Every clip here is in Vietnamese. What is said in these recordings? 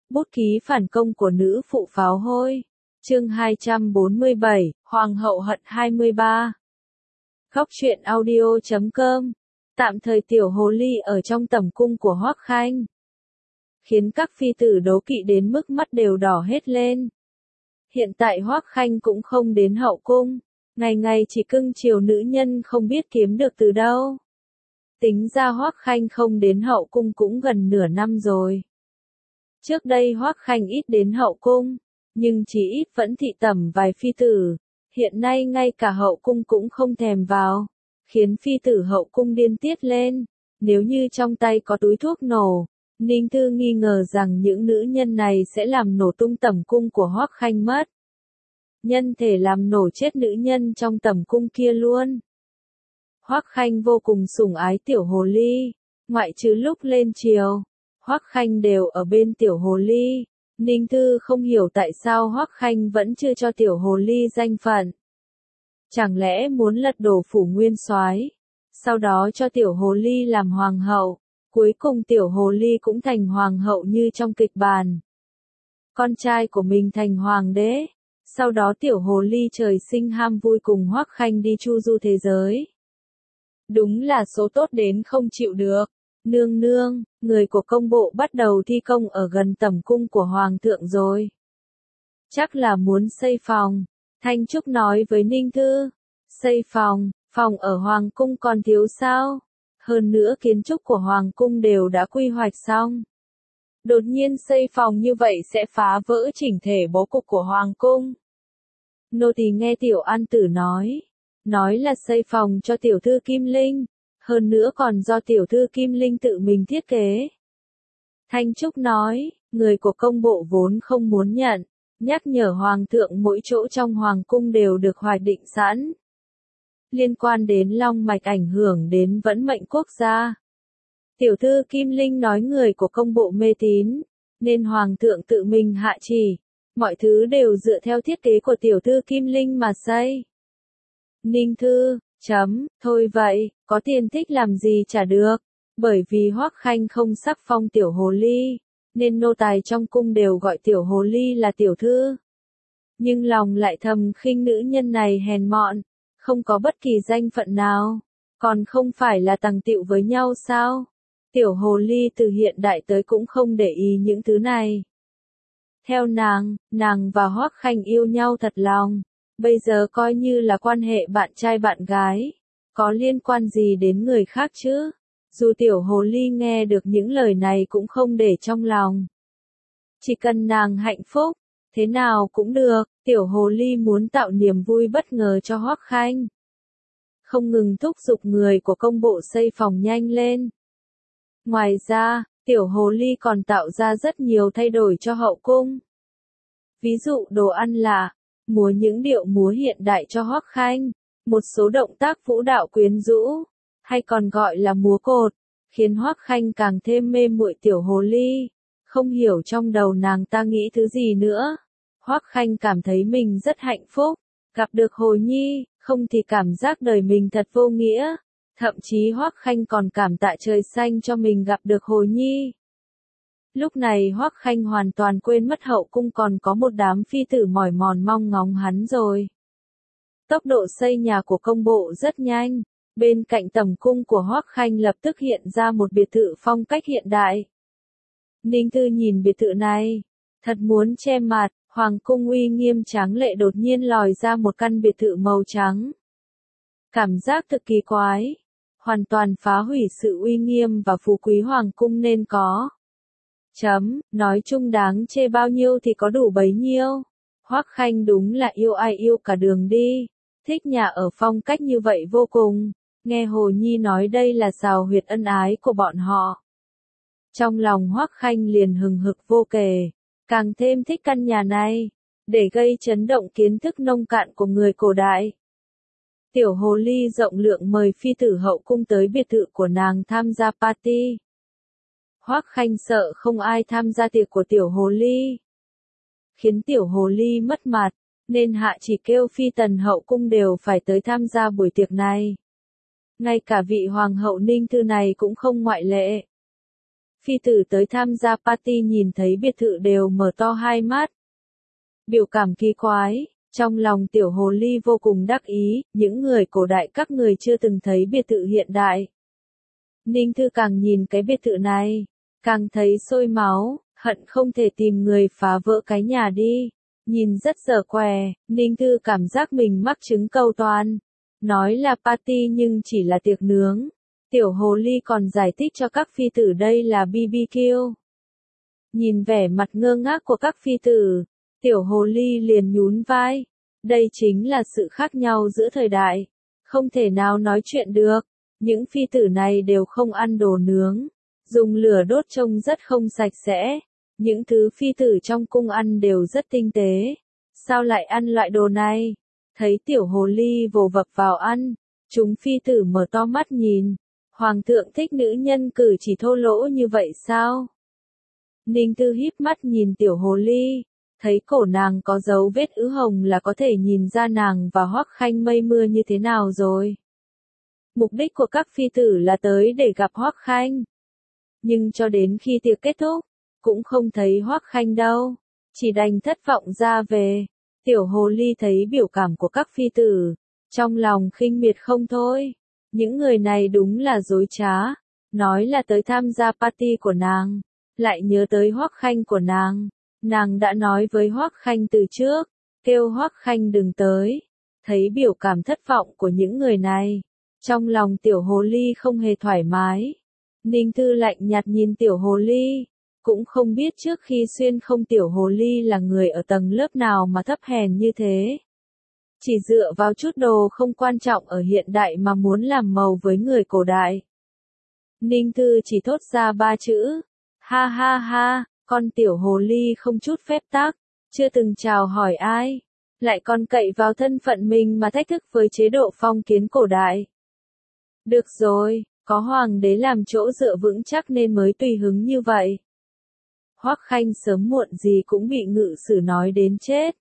Bút ký phản công của nữ phụ pháo hôi. Chương 247, Hoàng hậu hận 23. Khóc chuyện audio.com. Tạm thời tiểu hồ ly ở trong tẩm cung của Hoắc Khanh, khiến các phi tử đố kỵ đến mức mắt đều đỏ hết lên. Hiện tại Hoắc Khanh cũng không đến hậu cung, ngày ngày chỉ cưng chiều nữ nhân không biết kiếm được từ đâu. Tính ra Hoắc Khanh không đến hậu cung cũng gần nửa năm rồi. Trước đây Hoắc Khanh ít đến hậu cung, nhưng chỉ ít vẫn thị tẩm vài phi tử, hiện nay ngay cả hậu cung cũng không thèm vào, khiến phi tử hậu cung điên tiết lên. Nếu như trong tay có túi thuốc nổ, Ninh Thư nghi ngờ rằng những nữ nhân này sẽ làm nổ tung tẩm cung của Hoắc Khanh mất. Nhân thể làm nổ chết nữ nhân trong tẩm cung kia luôn. Hoắc Khanh vô cùng sủng ái tiểu hồ ly, ngoại trừ lúc lên triều, Hoắc Khanh đều ở bên tiểu hồ ly. Ninh Thư không hiểu tại sao Hoắc Khanh vẫn chưa cho tiểu hồ ly danh phận. Chẳng lẽ muốn lật đổ phủ nguyên soái, sau đó cho tiểu hồ ly làm hoàng hậu, cuối cùng tiểu hồ ly cũng thành hoàng hậu như trong kịch bản. Con trai của mình thành hoàng đế, sau đó tiểu hồ ly trời sinh ham vui cùng Hoắc Khanh đi chu du thế giới. Đúng là số tốt đến không chịu được. Nương nương, người của công bộ bắt đầu thi công ở gần tẩm cung của hoàng thượng rồi. Chắc là muốn xây phòng. Thanh Trúc nói với Ninh Thư. Xây phòng, phòng ở hoàng cung còn thiếu sao? Hơn nữa kiến trúc của hoàng cung đều đã quy hoạch xong. Đột nhiên xây phòng như vậy sẽ phá vỡ chỉnh thể bố cục của hoàng cung. Nô tỳ nghe tiểu an tử nói là xây phòng cho tiểu thư Kim Linh, hơn nữa còn do tiểu thư Kim Linh tự mình thiết kế. Thanh Trúc nói, người của công bộ vốn không muốn nhận, nhắc nhở hoàng thượng mỗi chỗ trong hoàng cung đều được hoạch định sẵn. Liên quan đến long mạch ảnh hưởng đến vận mệnh quốc gia. Tiểu thư Kim Linh nói người của công bộ mê tín, nên hoàng thượng tự mình hạ chỉ, mọi thứ đều dựa theo thiết kế của tiểu thư Kim Linh mà xây. Ninh Thư, thôi vậy, có tiền thích làm gì chả được, bởi vì Hoắc Khanh không sắc phong tiểu hồ ly, nên nô tài trong cung đều gọi tiểu hồ ly là tiểu thư. Nhưng lòng lại thầm khinh nữ nhân này hèn mọn, không có bất kỳ danh phận nào, còn không phải là tằng tịu với nhau sao? Tiểu hồ ly từ hiện đại tới cũng không để ý những thứ này. Theo nàng và Hoắc Khanh yêu nhau thật lòng. Bây giờ coi như là quan hệ bạn trai bạn gái, có liên quan gì đến người khác chứ? Dù tiểu hồ ly nghe được những lời này cũng không để trong lòng. Chỉ cần nàng hạnh phúc, thế nào cũng được, tiểu hồ ly muốn tạo niềm vui bất ngờ cho Hoắc Khanh. Không ngừng thúc giục người của công bộ xây phòng nhanh lên. Ngoài ra, tiểu hồ ly còn tạo ra rất nhiều thay đổi cho hậu cung. Ví dụ đồ ăn là múa những điệu múa hiện đại cho Hoắc Khanh, một số động tác vũ đạo quyến rũ, hay còn gọi là múa cột, khiến Hoắc Khanh càng thêm mê muội tiểu hồ ly, không hiểu trong đầu nàng ta nghĩ thứ gì nữa. Hoắc Khanh cảm thấy mình rất hạnh phúc, gặp được Hồ Nhi, không thì cảm giác đời mình thật vô nghĩa, thậm chí Hoắc Khanh còn cảm tạ trời xanh cho mình gặp được Hồ Nhi. Lúc này Hoắc Khanh hoàn toàn quên mất hậu cung còn có một đám phi tử mỏi mòn mong ngóng hắn rồi. Tốc độ xây nhà của công bộ rất nhanh, bên cạnh tẩm cung của Hoắc Khanh lập tức hiện ra một biệt thự phong cách hiện đại. Ninh Thư nhìn biệt thự này, thật muốn che mặt, hoàng cung uy nghiêm tráng lệ đột nhiên lòi ra một căn biệt thự màu trắng. Cảm giác thực kỳ quái, hoàn toàn phá hủy sự uy nghiêm và phú quý hoàng cung nên có. Nói chung đáng chê bao nhiêu thì có đủ bấy nhiêu. Hoắc Khanh đúng là yêu ai yêu cả đường đi, thích nhà ở phong cách như vậy vô cùng. Nghe Hồ Nhi nói đây là xào huyệt ân ái của bọn họ, trong lòng Hoắc Khanh liền hừng hực vô kể, càng thêm thích căn nhà này, để gây chấn động kiến thức nông cạn của người cổ đại. Tiểu hồ ly rộng lượng mời phi tử hậu cung tới biệt thự của nàng tham gia party. Hoắc Khanh sợ không ai tham gia tiệc của tiểu hồ ly, khiến tiểu hồ ly mất mặt, nên hạ chỉ kêu phi tần hậu cung đều phải tới tham gia buổi tiệc này. Ngay cả vị hoàng hậu Ninh Thư này cũng không ngoại lệ. phi tử tới tham gia party nhìn thấy biệt thự đều mở to hai mắt. Biểu cảm kỳ quái, trong lòng tiểu hồ ly vô cùng đắc ý, những người cổ đại các người chưa từng thấy biệt thự hiện đại. Ninh Thư càng nhìn cái biệt thự này, càng thấy sôi máu, hận không thể tìm người phá vỡ cái nhà đi. Nhìn rất dở què, Ninh Thư cảm giác mình mắc chứng câu toan. Nói là party nhưng chỉ là tiệc nướng. Tiểu hồ ly còn giải thích cho các phi tử đây là BBQ. Nhìn vẻ mặt ngơ ngác của các phi tử, tiểu hồ ly liền nhún vai. Đây chính là sự khác nhau giữa thời đại. Không thể nào nói chuyện được. Những phi tử này đều không ăn đồ nướng. Dùng lửa đốt trông rất không sạch sẽ. Những thứ phi tử trong cung ăn đều rất tinh tế. Sao lại ăn loại đồ này? Thấy tiểu hồ ly vồ vập vào ăn. Chúng phi tử mở to mắt nhìn. Hoàng thượng thích nữ nhân cử chỉ thô lỗ như vậy sao? Ninh Thư híp mắt nhìn tiểu hồ ly. Thấy cổ nàng có dấu vết ứ hồng là có thể nhìn ra nàng và Hoắc Khanh mây mưa như thế nào rồi. Mục đích của các phi tử là tới để gặp Hoắc Khanh. Nhưng cho đến khi tiệc kết thúc, cũng không thấy Hoắc Khanh đâu. Chỉ đành thất vọng ra về. Tiểu hồ ly thấy biểu cảm của các phi tử. Trong lòng khinh miệt không thôi. Những người này đúng là dối trá. Nói là tới tham gia party của nàng. Lại nhớ tới Hoắc Khanh của nàng. Nàng đã nói với Hoắc Khanh từ trước. Kêu Hoắc Khanh đừng tới. Thấy biểu cảm thất vọng của những người này. Trong lòng tiểu hồ ly không hề thoải mái. Ninh Thư lạnh nhạt nhìn tiểu hồ ly. Cũng không biết trước khi xuyên không tiểu hồ ly là người ở tầng lớp nào mà thấp hèn như thế. Chỉ dựa vào chút đồ không quan trọng ở hiện đại mà muốn làm màu với người cổ đại. Ninh Thư chỉ thốt ra 3 chữ. Ha ha ha, con tiểu hồ ly không chút phép tắc, chưa từng chào hỏi ai. Lại còn cậy vào thân phận mình mà thách thức với chế độ phong kiến cổ đại. Được rồi, có hoàng đế làm chỗ dựa vững chắc nên mới tùy hứng như vậy. Hoắc Khanh sớm muộn gì cũng bị ngự sử nói đến chết.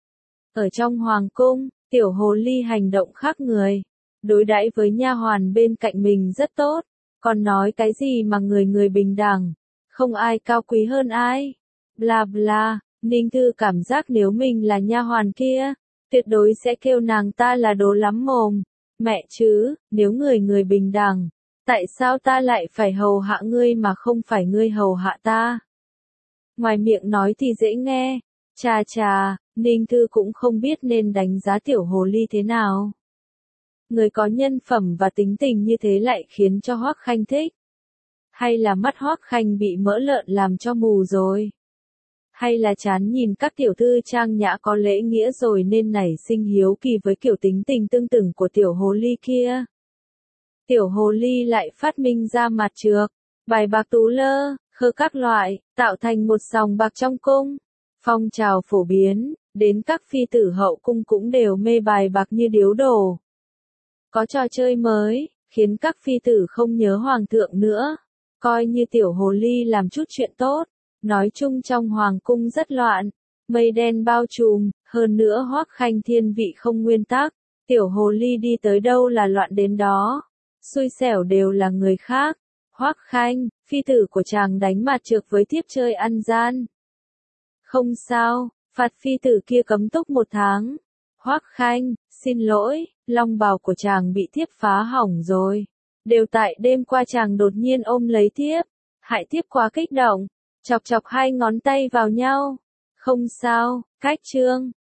Ở trong hoàng cung, tiểu hồ ly hành động khác người, đối đãi với nha hoàn bên cạnh mình rất tốt, còn nói cái gì mà người người bình đẳng, không ai cao quý hơn ai. Bla bla, Ninh Thư cảm giác nếu mình là nha hoàn kia, tuyệt đối sẽ kêu nàng ta là đồ lắm mồm. Mẹ chứ, nếu người người bình đẳng, tại sao ta lại phải hầu hạ ngươi mà không phải ngươi hầu hạ ta? Ngoài miệng nói thì dễ nghe, chà chà, Ninh Thư cũng không biết nên đánh giá tiểu hồ ly thế nào. Người có nhân phẩm và tính tình như thế lại khiến cho Hoắc Khanh thích. Hay là mắt Hoắc Khanh bị mỡ lợn làm cho mù rồi? Hay là chán nhìn các tiểu thư trang nhã có lễ nghĩa rồi nên nảy sinh hiếu kỳ với kiểu tính tình tương tự của tiểu hồ ly kia? Tiểu hồ ly lại phát minh ra mặt trược, bài bạc tú lơ, khơ các loại, tạo thành một sòng bạc trong cung. Phong trào phổ biến, đến các phi tử hậu cung cũng đều mê bài bạc như điếu đổ. Có trò chơi mới, khiến các phi tử không nhớ hoàng thượng nữa. Coi như tiểu hồ ly làm chút chuyện tốt. Nói chung trong hoàng cung rất loạn, mây đen bao trùm, hơn nữa Hoắc Khanh thiên vị không nguyên tắc. Tiểu hồ ly đi tới đâu là loạn đến đó. Xui xẻo đều là người khác. Hoắc Khanh, phi tử của chàng đánh mặt trược với thiếp chơi ăn gian. Không sao, phạt phi tử kia cấm túc 1 tháng. Hoắc Khanh, xin lỗi, long bào của chàng bị thiếp phá hỏng rồi. Đều tại đêm qua chàng đột nhiên ôm lấy thiếp, hại thiếp quá kích động, chọc chọc 2 ngón tay vào nhau. Không sao, cách chương.